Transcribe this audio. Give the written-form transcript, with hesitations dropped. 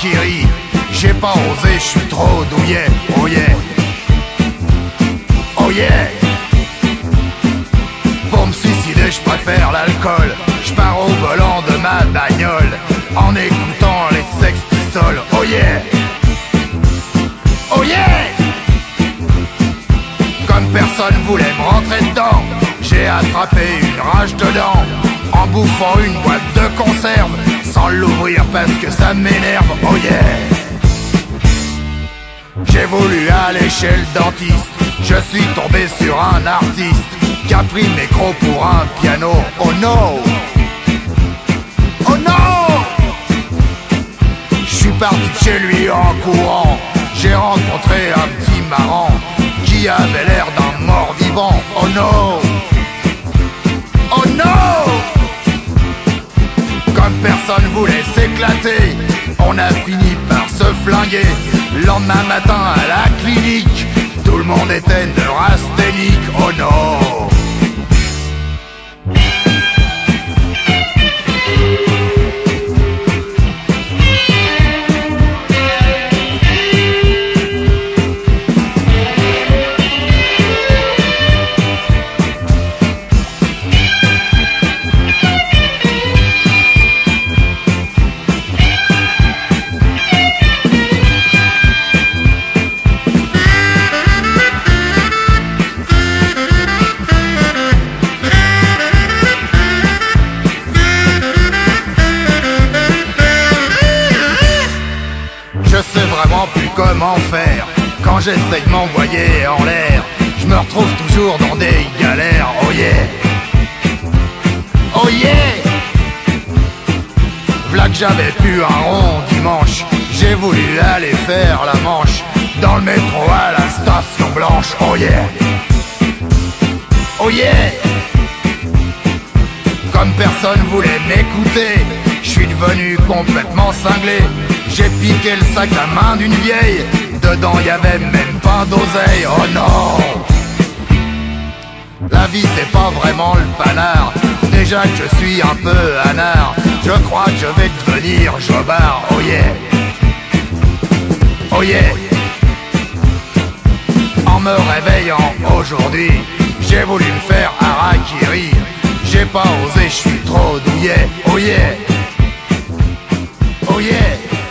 harakiri. J'ai pas osé, je suis trop douillet. Oh yeah, oh yeah. Pour me suicider, je préfère l'alcool. Je pars au volant de ma bagnole en écoutant les Sex Pistols. Oh yeah, oh yeah. Comme personne voulait me rentrer dedans, j'ai attrapé une rage dedans en bouffant une boîte de conserve sans l'ouvrir parce que ça m'énerve. Oh yeah. J'ai voulu aller chez le dentiste, je suis tombé sur un artiste qui a pris le micro pour un piano. Oh no, oh no. Je suis parti de chez lui en courant, j'ai rencontré un petit marrant qui avait l'air d'un mort-vivant. Oh no, oh no. Comme personne voulait s'éclater, on a fini par se flinguer. Le lendemain matin à la clinique, tout le monde était neurasthénique. Oh no. Je sais vraiment plus comment faire quand j'essaye de m'envoyer en l'air. Je me retrouve toujours dans des galères. Oh yeah, oh yeah. V'là que j'avais pu un rond dimanche, j'ai voulu aller faire la manche dans le métro à la station blanche. Oh yeah, oh yeah. Comme personne voulait m'écouter, je suis devenu complètement cinglé. J'ai piqué le sac à main d'une vieille, dedans y avait même pas d'oseille. Oh non. La vie c'est pas vraiment le panard, déjà que je suis un peu anard. Je crois que je vais devenir jobard. Oh yeah, oh yeah. En me réveillant aujourd'hui, j'ai voulu me faire harakiri. J'ai pas osé, je suis trop douillet. Oh yeah, oh yeah.